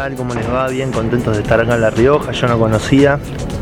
tal? ¿Cómo les va? Bien, contentos de estar acá en La Rioja. Yo no conocía.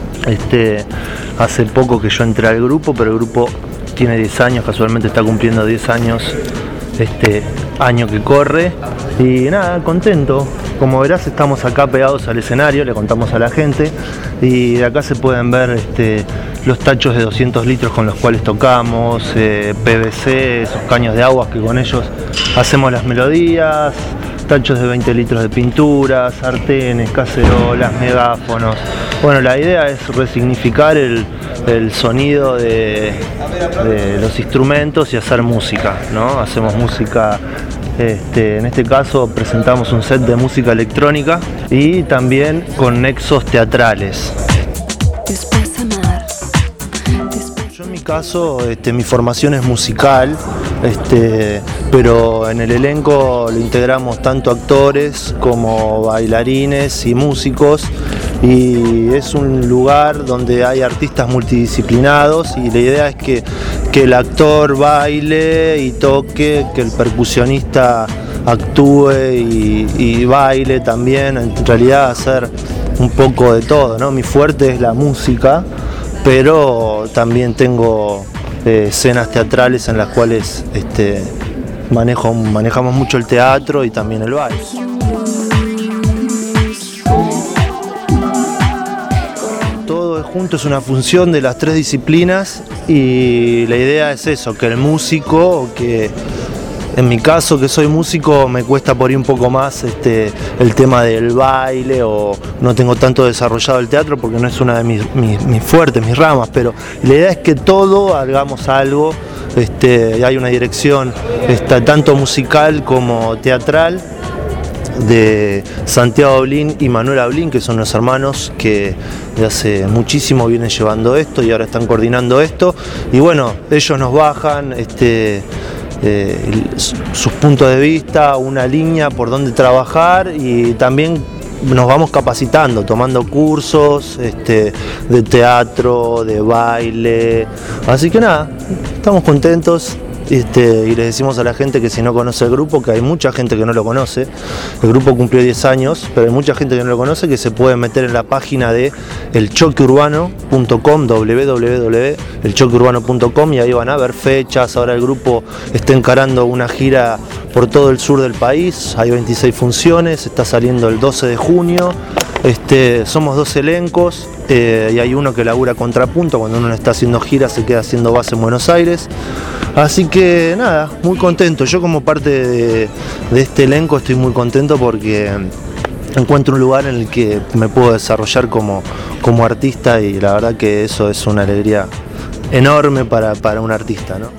Hace poco que yo entré al grupo, pero el grupo tiene 10 años, casualmente está cumpliendo 10 años este año que corre. Y nada, contento. Como verás, estamos acá pegados al escenario, le contamos a la gente. Y de acá se pueden ver los tachos de 200 litros con los cuales tocamos, PVC, esos caños de agua que con ellos hacemos las melodías, tachos de 20 litros de pintura, sartenes, cacerolas, megáfonos. Bueno, la idea es resignificar el sonido de los instrumentos y hacer música, ¿no? Hacemos música, en este caso presentamos un set de música electrónica y también con nexos teatrales. Yo en mi caso, mi formación es musical, pero en el elenco lo integramos tanto actores como bailarines y músicos, y es un lugar donde hay artistas multidisciplinados y la idea es que el actor baile y toque, que el percusionista actúe y baile también, en realidad hacer un poco de todo, ¿no? Mi fuerte es la música, pero también tengo escenas teatrales en las cuales manejamos mucho el teatro y también el baile. Todo junto es una función de las tres disciplinas y la idea es eso, que el músico, que en mi caso que soy músico me cuesta por ahí un poco más el tema del baile, o no tengo tanto desarrollado el teatro porque no es una de mis fuertes, mis ramas, pero la idea es que todo hagamos algo, hay una dirección tanto musical como teatral de Santiago Oblin y Manuela Oblin, que son los hermanos que de hace muchísimo vienen llevando esto y ahora están coordinando esto, y bueno, ellos nos bajan sus puntos de vista, una línea por donde trabajar, y también nos vamos capacitando, tomando cursos de teatro, de baile, así que nada, estamos contentos. Y les decimos a la gente que si no conoce el grupo, que hay mucha gente que no lo conoce, el grupo cumplió 10 años, pero hay mucha gente que no lo conoce, que se puede meter en la página de elchoqueurbano.com, www.elchoqueurbano.com, y ahí van a ver fechas. Ahora el grupo está encarando una gira por todo el sur del país, hay 26 funciones, está saliendo el 12 de junio. Somos 2 elencos y hay uno que labura contrapunto. Cuando uno está haciendo gira se queda haciendo base en Buenos Aires, así que nada, muy contento. Yo como parte de este elenco estoy muy contento porque encuentro un lugar en el que me puedo desarrollar como artista, y la verdad que eso es una alegría enorme para un artista, ¿no?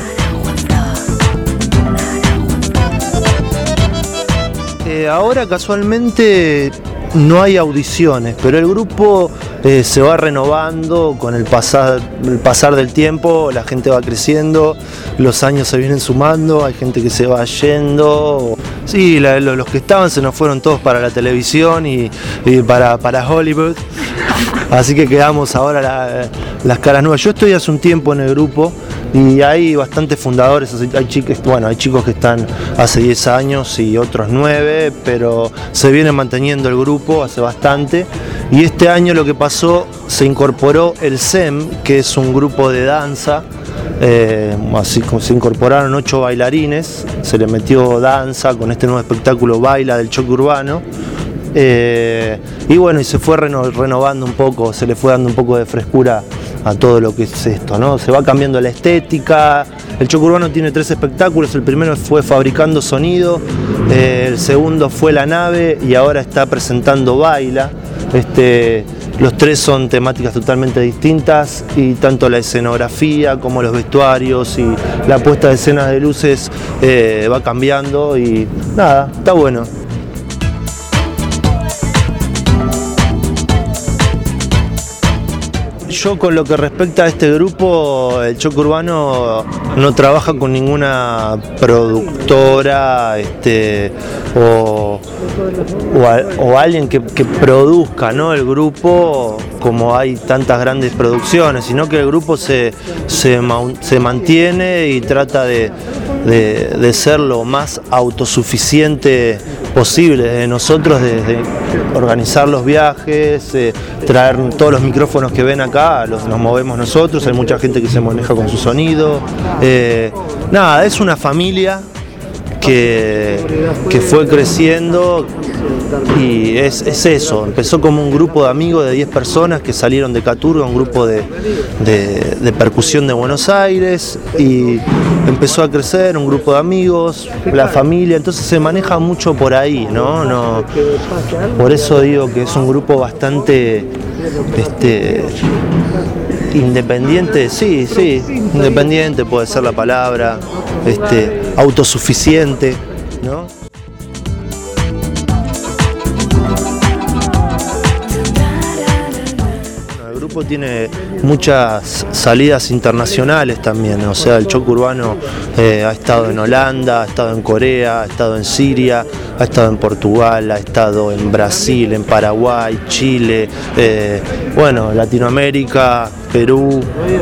Ahora casualmente no hay audiciones, pero el grupo se va renovando con el pasar del tiempo, la gente va creciendo, los años se vienen sumando, hay gente que se va yendo. Sí, los que estaban se nos fueron todos para la televisión y para Hollywood, así que quedamos ahora las caras nuevas. Yo estoy hace un tiempo en el grupo y hay bastantes fundadores, hay chicos que están hace 10 años y otros 9, pero se viene manteniendo el grupo hace bastante. Y este año lo que pasó, se incorporó el SEM, que es un grupo de danza, así como se incorporaron 8 bailarines, se le metió danza con este nuevo espectáculo Baila del Choque Urbano. Y bueno, y se fue renovando un poco, se le fue dando un poco de frescura a todo lo que es esto, ¿no? Se va cambiando la estética. El Choque Urbano tiene 3 espectáculos, el primero fue Fabricando Sonido, el segundo fue La Nave y ahora está presentando Baila. Los 3 son temáticas totalmente distintas, y tanto la escenografía como los vestuarios y la puesta de escenas de luces va cambiando, y nada, está bueno. Yo, con lo que respecta a este grupo, el Choque Urbano no trabaja con ninguna productora o alguien que produzca, ¿no?, el grupo, como hay tantas grandes producciones, sino que el grupo se mantiene y trata de ser lo más autosuficiente posible de nosotros, de organizar los viajes, traer todos los micrófonos que ven acá, los movemos nosotros, hay mucha gente que se maneja con su sonido. Nada, es una familia que fue creciendo y es eso, empezó como un grupo de amigos de 10 personas que salieron de Caturga, un grupo de percusión de Buenos Aires, y empezó a crecer un grupo de amigos, la familia, entonces se maneja mucho por ahí, ¿no? Por eso digo que es un grupo bastante independiente, sí, independiente puede ser la palabra, autosuficiente, ¿no? El grupo tiene muchas salidas internacionales también, o sea, el Choque Urbano ha estado en Holanda, ha estado en Corea, ha estado en Siria, ha estado en Portugal, ha estado en Brasil, en Paraguay, Chile, Latinoamérica, Perú,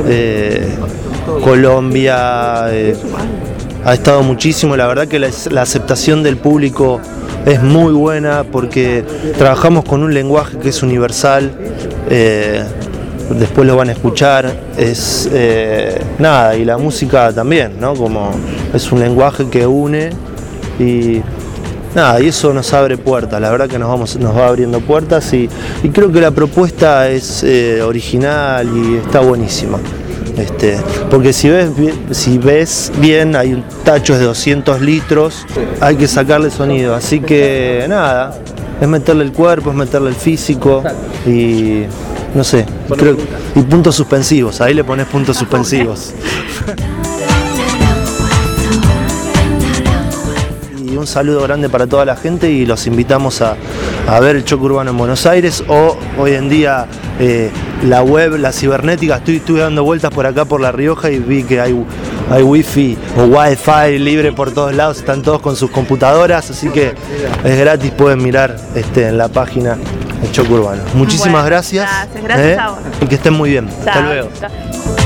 Colombia, ha estado muchísimo. La verdad que la aceptación del público es muy buena porque trabajamos con un lenguaje que es universal, después lo van a escuchar, y la música también, ¿no? Como es un lenguaje que une y eso nos abre puertas, la verdad que nos va abriendo puertas y creo que la propuesta es original y está buenísima. Porque si ves bien, hay un tacho de 200 litros, hay que sacarle sonido, así que nada, es meterle el cuerpo, es meterle el físico y no sé, y puntos suspensivos, ahí le pones puntos suspensivos. Y un saludo grande para toda la gente y los invitamos a ver el Choque Urbano en Buenos Aires, o hoy en día la web, la cibernética. Estuve dando vueltas por acá por La Rioja y vi que hay wifi o wifi libre por todos lados, están todos con sus computadoras, así que es gratis, pueden mirar en la página del Choque Urbano. Muchísimas gracias. Gracias a vos. Y que estén muy bien. Chao. Hasta luego. Chao.